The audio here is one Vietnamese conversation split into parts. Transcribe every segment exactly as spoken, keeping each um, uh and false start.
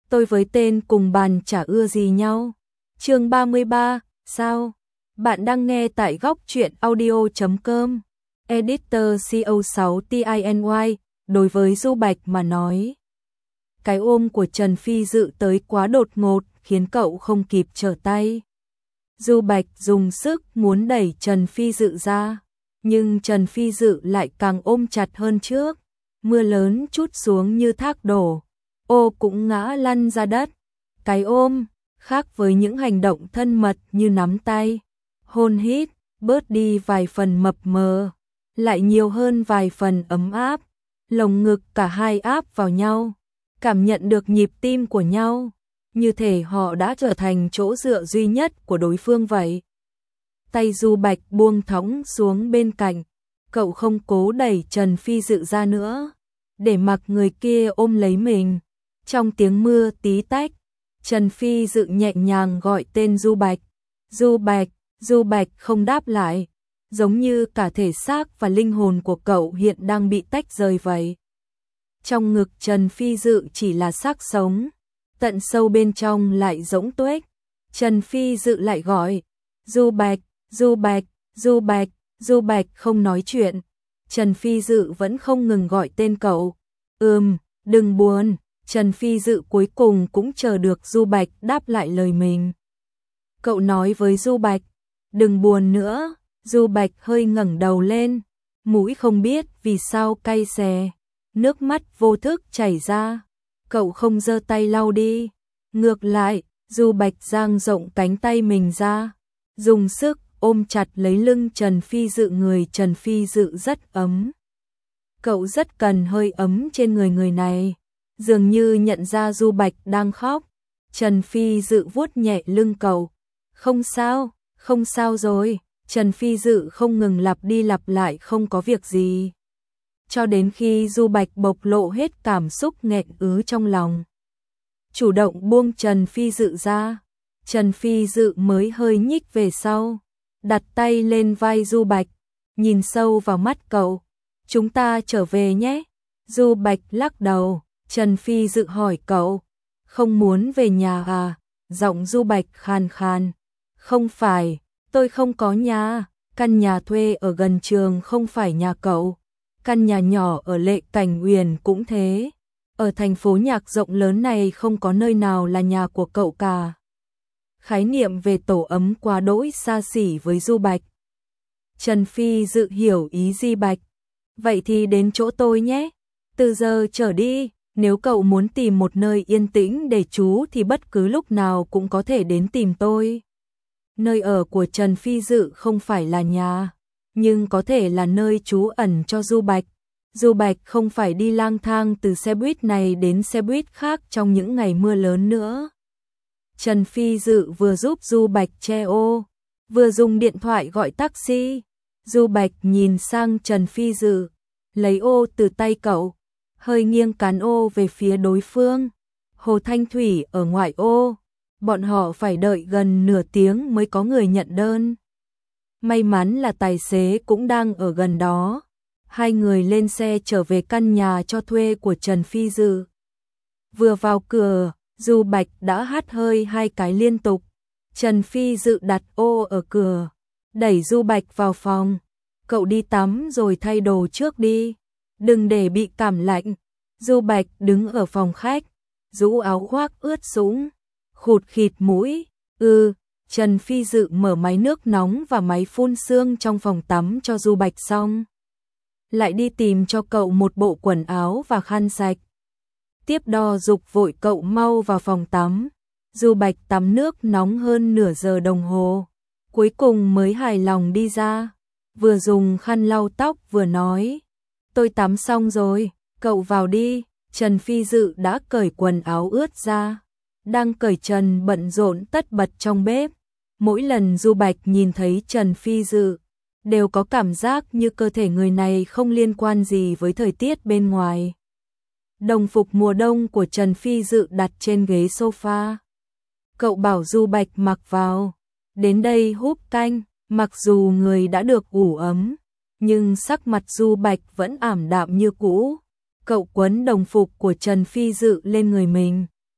tôi với tên cùng bàn chả ưa gì nhau. Chương ba mươi ba, sao? Bạn đang nghe tại góc truyện audio chấm com. Editor C O sáu T I N Y, đối với Du Bạch mà nói. Cái ôm của Trần Phi Dự tới quá đột ngột, khiến cậu không kịp trở tay. Du Bạch dùng sức muốn đẩy Trần Phi Dự ra, nhưng Trần Phi Dự lại càng ôm chặt hơn trước. Mưa lớn trút xuống như thác đổ, ô cũng ngã lăn ra đất. Cái ôm, khác với những hành động thân mật như nắm tay, hôn hít, bớt đi vài phần mập mờ, lại nhiều hơn vài phần ấm áp. Lồng ngực cả hai áp vào nhau, cảm nhận được nhịp tim của nhau, như thể họ đã trở thành chỗ dựa duy nhất của đối phương vậy. Tay Du Bạch buông thõng xuống bên cạnh, cậu không cố đẩy Trần Phi Dự ra nữa, để mặc người kia ôm lấy mình. Trong tiếng mưa tí tách, Trần Phi Dự nhẹ nhàng gọi tên Du Bạch. Du Bạch, Du Bạch không đáp lại, giống như cả thể xác và linh hồn của cậu hiện đang bị tách rời vậy. Trong ngực Trần Phi Dự chỉ là xác sống, tận sâu bên trong lại rỗng tuếch. Trần Phi Dự lại gọi, Du Bạch, Du Bạch, Du Bạch, Du Bạch không nói chuyện. Trần Phi Dự vẫn không ngừng gọi tên cậu. Ừm, đừng buồn. Trần Phi Dự cuối cùng cũng chờ được Du Bạch đáp lại lời mình. Cậu nói với Du Bạch, đừng buồn nữa. Du Bạch hơi ngẩng đầu lên, mũi không biết vì sao cay xè, nước mắt vô thức chảy ra. Cậu không giơ tay lau đi, ngược lại, Du Bạch dang rộng cánh tay mình ra, dùng sức ôm chặt lấy lưng Trần Phi Dự. Người Trần Phi Dự rất ấm. Cậu rất cần hơi ấm trên người người này. Dường như nhận ra Du Bạch đang khóc, Trần Phi Dự vuốt nhẹ lưng cậu. Không sao, không sao rồi. Trần Phi Dự không ngừng lặp đi lặp lại không có việc gì, cho đến khi Du Bạch bộc lộ hết cảm xúc nghẹn ứ trong lòng, chủ động buông Trần Phi Dự ra. Trần Phi Dự mới hơi nhích về sau, đặt tay lên vai Du Bạch, nhìn sâu vào mắt cậu. Chúng ta trở về nhé. Du Bạch lắc đầu. Trần Phi Dự hỏi cậu, không muốn về nhà à? Giọng Du Bạch khàn khàn. Không phải, tôi không có nhà. Căn nhà thuê ở gần trường không phải nhà cậu. Căn nhà nhỏ ở Lệ Cảnh Uyển cũng thế. Ở thành phố nhạc rộng lớn này không có nơi nào là nhà của cậu cả. Khái niệm về tổ ấm quá đỗi xa xỉ với Du Bạch. Trần Phi Dự hiểu ý Di Bạch. Vậy thì đến chỗ tôi nhé. Từ giờ trở đi, nếu cậu muốn tìm một nơi yên tĩnh để trú thì bất cứ lúc nào cũng có thể đến tìm tôi. Nơi ở của Trần Phi Dự không phải là nhà, nhưng có thể là nơi trú ẩn cho Du Bạch. Du Bạch không phải đi lang thang từ xe buýt này đến xe buýt khác trong những ngày mưa lớn nữa. Trần Phi Dự vừa giúp Du Bạch che ô, vừa dùng điện thoại gọi taxi. Du Bạch nhìn sang Trần Phi Dự, lấy ô từ tay cậu, hơi nghiêng cán ô về phía đối phương. Hồ Thanh Thủy ở ngoại ô, bọn họ phải đợi gần nửa tiếng mới có người nhận đơn. May mắn là tài xế cũng đang ở gần đó. Hai người lên xe trở về căn nhà cho thuê của Trần Phi Dự. Vừa vào cửa, Du Bạch đã hắt hơi hai cái liên tục. Trần Phi Dự đặt ô ở cửa, đẩy Du Bạch vào phòng. Cậu đi tắm rồi thay đồ trước đi, đừng để bị cảm lạnh. Du Bạch đứng ở phòng khách, rũ áo khoác ướt sũng, khụt khịt mũi. Ừ, Trần Phi Dự mở máy nước nóng và máy phun sương trong phòng tắm cho Du Bạch xong, lại đi tìm cho cậu một bộ quần áo và khăn sạch. Tiếp đo dục vội cậu mau vào phòng tắm. Du Bạch tắm nước nóng hơn nửa giờ đồng hồ, cuối cùng mới hài lòng đi ra, vừa dùng khăn lau tóc vừa nói, tôi tắm xong rồi, cậu vào đi. Trần Phi Dự đã cởi quần áo ướt ra, đang cởi trần bận rộn tất bật trong bếp. Mỗi lần Du Bạch nhìn thấy Trần Phi Dự, đều có cảm giác như cơ thể người này không liên quan gì với thời tiết bên ngoài. Đồng phục mùa đông của Trần Phi Dự đặt trên ghế sofa. Cậu bảo Du Bạch mặc vào, đến đây húp canh. Mặc dù người đã được ủ ấm, nhưng sắc mặt Du Bạch vẫn ảm đạm như cũ. Cậu quấn đồng phục của Trần Phi Dự lên người mình,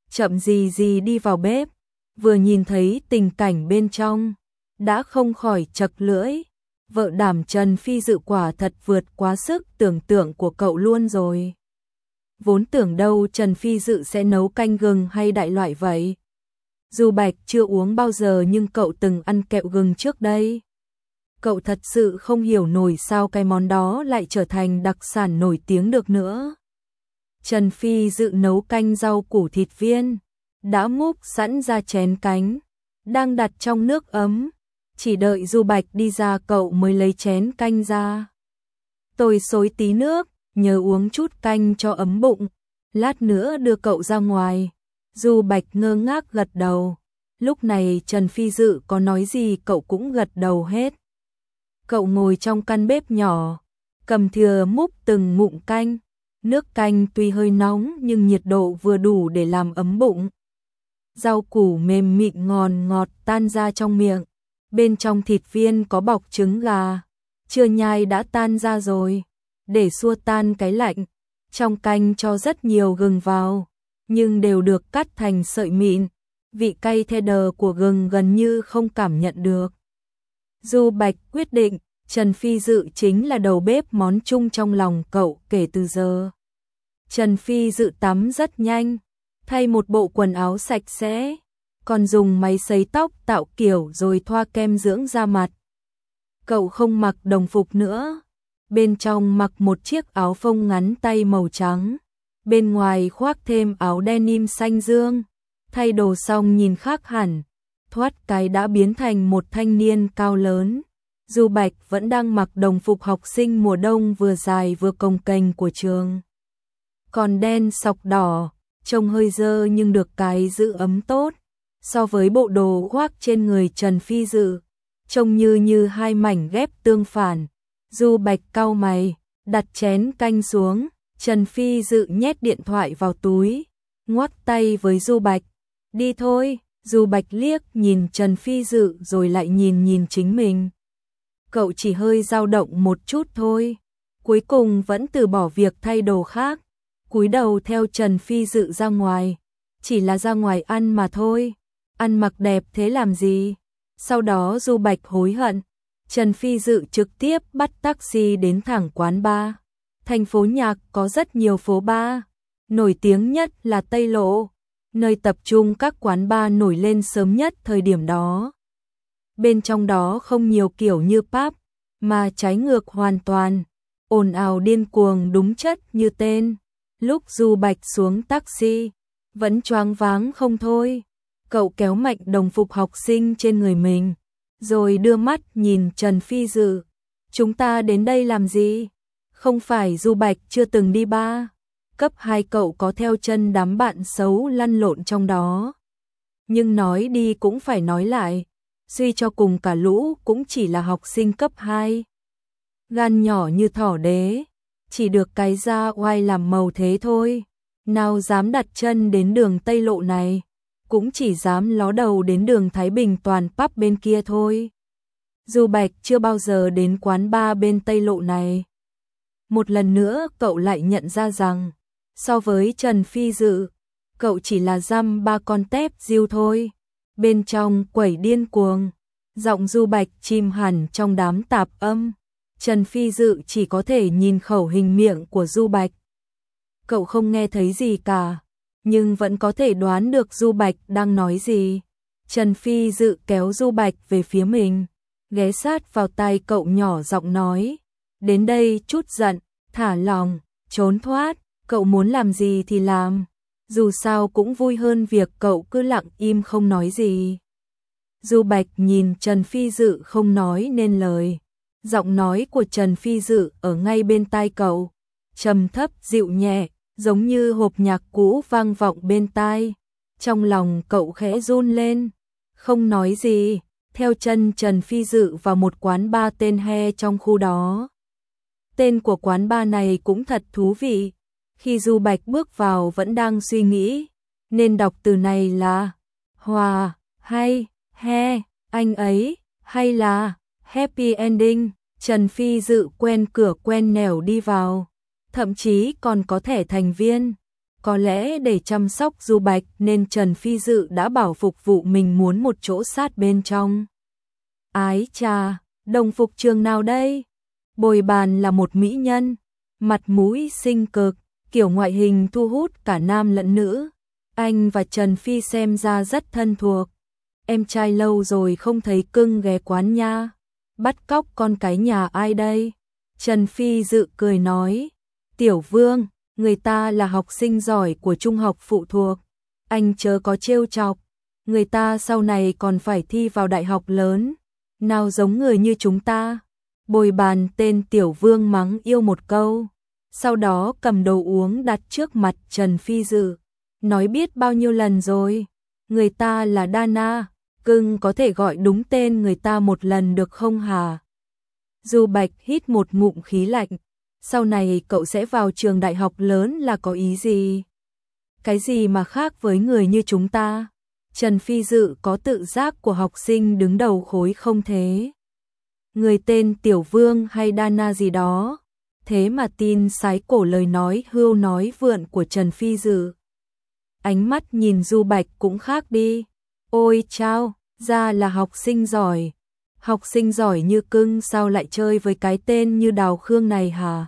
chậm gì gì đi vào bếp, vừa nhìn thấy tình cảnh bên trong, đã không khỏi chật lưỡi. Vợ đảm Trần Phi Dự quả thật vượt quá sức tưởng tượng của cậu luôn rồi. Vốn tưởng đâu Trần Phi Dự sẽ nấu canh gừng hay đại loại vậy. Dù Bạch chưa uống bao giờ nhưng cậu từng ăn kẹo gừng trước đây. Cậu thật sự không hiểu nổi sao cái món đó lại trở thành đặc sản nổi tiếng được nữa. Trần Phi Dự nấu canh rau củ thịt viên, đã múc sẵn ra chén cánh, đang đặt trong nước ấm. Chỉ đợi Du Bạch đi ra cậu mới lấy chén canh ra. Tôi xối tí nước, nhớ uống chút canh cho ấm bụng, lát nữa đưa cậu ra ngoài. Du Bạch ngơ ngác gật đầu. Lúc này Trần Phi Dự có nói gì cậu cũng gật đầu hết. Cậu ngồi trong căn bếp nhỏ, cầm thìa múc từng ngụm canh. Nước canh tuy hơi nóng nhưng nhiệt độ vừa đủ để làm ấm bụng. Rau củ mềm mịn ngon ngọt tan ra trong miệng. Bên trong thịt viên có bọc trứng gà, chưa nhai đã tan ra rồi. Để xua tan cái lạnh, trong canh cho rất nhiều gừng vào, nhưng đều được cắt thành sợi mịn. Vị cay the đờ của gừng gần như không cảm nhận được. Du Bạch quyết định, Trần Phi Dự chính là đầu bếp món chung trong lòng cậu kể từ giờ. Trần Phi Dự tắm rất nhanh, thay một bộ quần áo sạch sẽ, còn dùng máy sấy tóc tạo kiểu rồi thoa kem dưỡng da mặt. Cậu không mặc đồng phục nữa, bên trong mặc một chiếc áo phông ngắn tay màu trắng, bên ngoài khoác thêm áo denim xanh dương. Thay đồ xong nhìn khác hẳn, thoát cái đã biến thành một thanh niên cao lớn. Du Bạch vẫn đang mặc đồng phục học sinh mùa đông vừa dài vừa cồng kềnh của trường. Còn đen sọc đỏ, trông hơi dơ nhưng được cái giữ ấm tốt. So với bộ đồ khoác trên người Trần Phi Dự, trông như như hai mảnh ghép tương phản. Du Bạch cau mày, đặt chén canh xuống. Trần Phi Dự nhét điện thoại vào túi, ngoắc tay với Du Bạch. Đi thôi. Du Bạch liếc nhìn Trần Phi Dự rồi lại nhìn nhìn chính mình. Cậu chỉ hơi dao động một chút thôi, cuối cùng vẫn từ bỏ việc thay đồ khác, cúi đầu theo Trần Phi Dự ra ngoài. Chỉ là ra ngoài ăn mà thôi, ăn mặc đẹp thế làm gì? Sau đó Du Bạch hối hận. Trần Phi Dự trực tiếp bắt taxi đến thẳng quán bar. Thành phố Nhạc có rất nhiều phố bar, nổi tiếng nhất là Tây Lộ, nơi tập trung các quán bar nổi lên sớm nhất thời điểm đó. Bên trong đó không nhiều kiểu như pub, mà trái ngược hoàn toàn, ồn ào điên cuồng đúng chất như tên. Lúc Du Bạch xuống taxi, vẫn choáng váng không thôi. Cậu kéo mạnh đồng phục học sinh trên người mình, rồi đưa mắt nhìn Trần Phi Dự. Chúng ta đến đây làm gì? Không phải Du Bạch chưa từng đi bar. Cấp hai cậu có theo chân đám bạn xấu lăn lộn trong đó. Nhưng nói đi cũng phải nói lại, suy cho cùng cả lũ cũng chỉ là học sinh cấp hai. Gan nhỏ như thỏ đế, chỉ được cái da oai làm màu thế thôi. Nào dám đặt chân đến đường Tây Lộ này, cũng chỉ dám ló đầu đến đường Thái Bình toàn pub bên kia thôi. Du Bạch chưa bao giờ đến quán bar bên Tây Lộ này. Một lần nữa cậu lại nhận ra rằng, so với Trần Phi Dự, cậu chỉ là dăm ba con tép diêu thôi. Bên trong quẩy điên cuồng, giọng Du Bạch chìm hẳn trong đám tạp âm. Trần Phi Dự chỉ có thể nhìn khẩu hình miệng của Du Bạch. Cậu không nghe thấy gì cả, nhưng vẫn có thể đoán được Du Bạch đang nói gì. Trần Phi Dự kéo Du Bạch về phía mình, ghé sát vào tai cậu nhỏ giọng nói. Đến đây chút giận, thả lòng, trốn thoát, cậu muốn làm gì thì làm. Dù sao cũng vui hơn việc cậu cứ lặng im không nói gì. Du Bạch nhìn Trần Phi Dự không nói nên lời. Giọng nói của Trần Phi Dự ở ngay bên tai cậu, trầm thấp dịu nhẹ, giống như hộp nhạc cũ vang vọng bên tai. Trong lòng cậu khẽ run lên, không nói gì, theo chân Trần Phi Dự vào một quán bar tên He trong khu đó. Tên của quán bar này cũng thật thú vị. Khi Du Bạch bước vào vẫn đang suy nghĩ, nên đọc từ này là Hòa, hay, He, anh ấy, hay là Happy Ending. Trần Phi Dự quen cửa quen nẻo đi vào, thậm chí còn có thẻ thành viên. Có lẽ để chăm sóc Du Bạch nên Trần Phi Dự đã bảo phục vụ mình muốn một chỗ sát bên trong. Ái chà, đồng phục trường nào đây? Bồi bàn là một mỹ nhân, mặt mũi xinh cực, kiểu ngoại hình thu hút cả nam lẫn nữ. Anh và Trần Phi xem ra rất thân thuộc. Em trai lâu rồi không thấy cưng ghé quán nha. Bắt cóc con cái nhà ai đây? Trần Phi Dự cười nói. Tiểu Vương, người ta là học sinh giỏi của trung học phụ thuộc. Anh chớ có trêu chọc. Người ta sau này còn phải thi vào đại học lớn. Nào giống người như chúng ta. Bồi bàn tên Tiểu Vương mắng yêu một câu. Sau đó cầm đồ uống đặt trước mặt Trần Phi Dự. Nói biết bao nhiêu lần rồi. Người ta là Dana. Cưng có thể gọi đúng tên người ta một lần được không hả? Du Bạch hít một ngụm khí lạnh. Sau này cậu sẽ vào trường đại học lớn là có ý gì? Cái gì mà khác với người như chúng ta? Trần Phi Dự có tự giác của học sinh đứng đầu khối không thế? Người tên Tiểu Vương hay Dana gì đó? Thế mà tin sái cổ lời nói hưu nói vượn của Trần Phi Dự. Ánh mắt nhìn Du Bạch cũng khác đi. Ôi chao, ra là học sinh giỏi. Học sinh giỏi như cưng sao lại chơi với cái tên như Đào Khương này hả?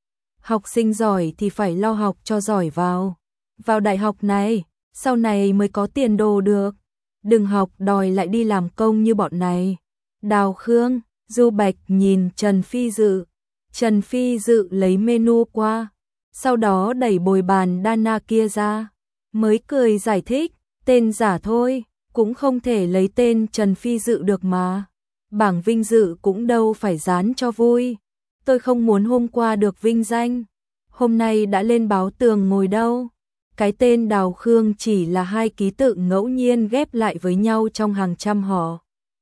Học sinh giỏi thì phải lo học cho giỏi vào. Vào đại học này, sau này mới có tiền đồ được. Đừng học đòi lại đi làm công như bọn này. Đào Khương, Du Bạch nhìn Trần Phi Dự. Trần Phi Dự lấy menu qua. Sau đó đẩy bồi bàn Dana kia ra. Mới cười giải thích, tên giả thôi, cũng không thể lấy tên Trần Phi Dự được mà. Bảng vinh dự cũng đâu phải dán cho vui. Tôi không muốn hôm qua được vinh danh. Hôm nay đã lên báo tường ngồi đâu. Cái tên Đào Khương chỉ là hai ký tự ngẫu nhiên ghép lại với nhau trong hàng trăm họ.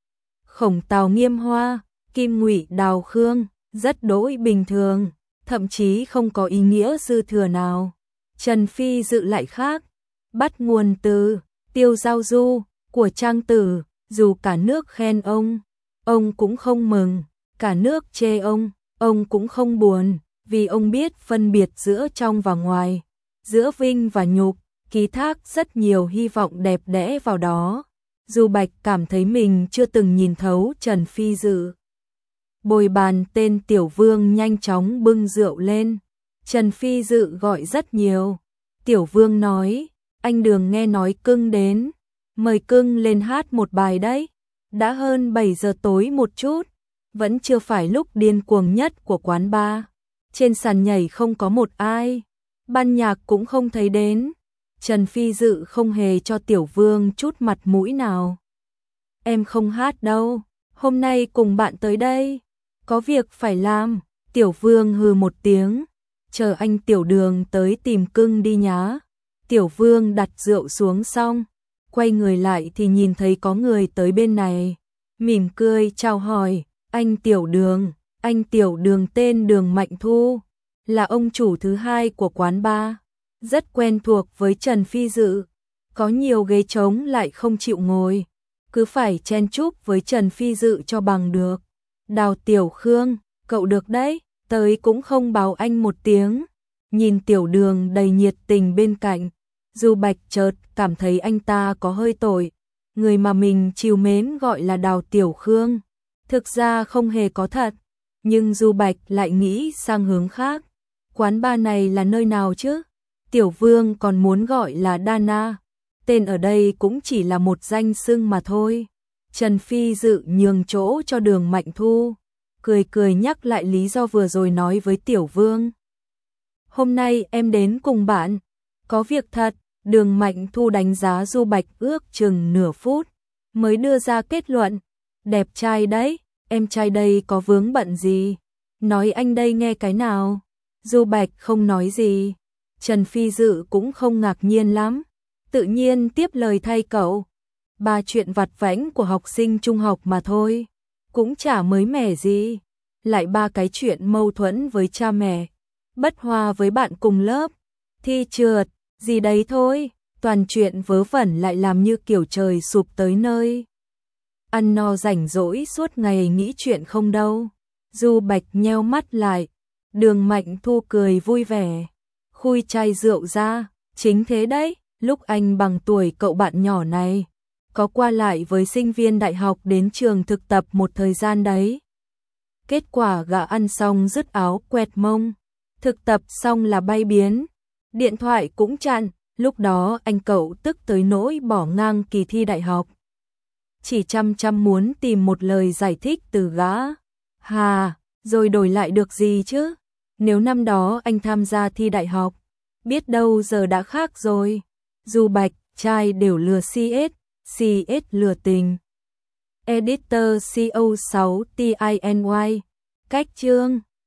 Khổng Tào Nghiêm Hoa, Kim Ngụy Đào Khương, rất đỗi bình thường, thậm chí không có ý nghĩa dư thừa nào. Trần Phi Dự lại khác, bắt nguồn từ Tiêu Giao Du của Trang Tử, dù cả nước khen ông, ông cũng không mừng, cả nước chê ông, ông cũng không buồn, vì ông biết phân biệt giữa trong và ngoài, giữa vinh và nhục, ký thác rất nhiều hy vọng đẹp đẽ vào đó. Du Bạch cảm thấy mình chưa từng nhìn thấu Trần Phi Dự. Bồi bàn tên Tiểu Vương nhanh chóng bưng rượu lên. Trần Phi Dự gọi rất nhiều. Tiểu Vương nói, anh Đường nghe nói cưng đến, mời cưng lên hát một bài đấy. Đã hơn bảy giờ tối một chút, vẫn chưa phải lúc điên cuồng nhất của quán bar. Trên sàn nhảy không có một ai, ban nhạc cũng không thấy đến. Trần Phi Dự không hề cho Tiểu Vương chút mặt mũi nào. Em không hát đâu, hôm nay cùng bạn tới đây, có việc phải làm. Tiểu Vương hừ một tiếng, chờ anh Tiểu Đường tới tìm cưng đi nhá. Tiểu Vương đặt rượu xuống xong, quay người lại thì nhìn thấy có người tới bên này, mỉm cười chào hỏi, anh Tiểu Đường, anh Tiểu Đường tên Đường Mạnh Thu, là ông chủ thứ hai của quán bar, rất quen thuộc với Trần Phi Dự, có nhiều ghế trống lại không chịu ngồi, cứ phải chen chúc với Trần Phi Dự cho bằng được. Đào Tiểu Khương, cậu được đấy, tới cũng không báo anh một tiếng. Nhìn Tiểu Đường đầy nhiệt tình bên cạnh, Du Bạch chợt cảm thấy anh ta có hơi tội. Người mà mình trìu mến gọi là Đào Tiểu Khương, thực ra không hề có thật. Nhưng Du Bạch lại nghĩ sang hướng khác. Quán bar này là nơi nào chứ? Tiểu Vương còn muốn gọi là Dana. Tên ở đây cũng chỉ là một danh xưng mà thôi. Trần Phi Dự nhường chỗ cho Đường Mạnh Thu, cười cười nhắc lại lý do vừa rồi nói với Tiểu Vương. Hôm nay em đến cùng bạn, có việc thật. Đường Mạnh Thu đánh giá Du Bạch ước chừng nửa phút, mới đưa ra kết luận. Đẹp trai đấy, em trai đây có vướng bận gì? Nói anh đây nghe cái nào? Du Bạch không nói gì. Trần Phi Dự cũng không ngạc nhiên lắm, tự nhiên tiếp lời thay cậu. Ba chuyện vặt vãnh của học sinh trung học mà thôi, cũng chả mới mẻ gì. Lại ba cái chuyện mâu thuẫn với cha mẹ, bất hòa với bạn cùng lớp, thi trượt, gì đấy thôi. Toàn chuyện vớ vẩn lại làm như kiểu trời sụp tới nơi. Ăn no rảnh rỗi suốt ngày nghĩ chuyện không đâu. Du Bạch nheo mắt lại. Đường Mạnh Thu cười vui vẻ, khui chai rượu ra, Chính thế đấy, lúc anh bằng tuổi cậu bạn nhỏ này, có qua lại với sinh viên đại học đến trường thực tập một thời gian đấy. Kết quả gã ăn xong dứt áo quẹt mông, thực tập xong là bay biến, điện thoại cũng chặn, lúc đó anh cậu tức tới nỗi bỏ ngang kỳ thi đại học. Chỉ chăm chăm muốn tìm một lời giải thích từ gã. Hà, rồi đổi lại được gì chứ? Nếu năm đó anh tham gia thi đại học, biết đâu giờ đã khác rồi. Dù bạch, trai đều lừa xê ét, xê ét lừa tình. Editor C O sáu T I N Y. Cách chương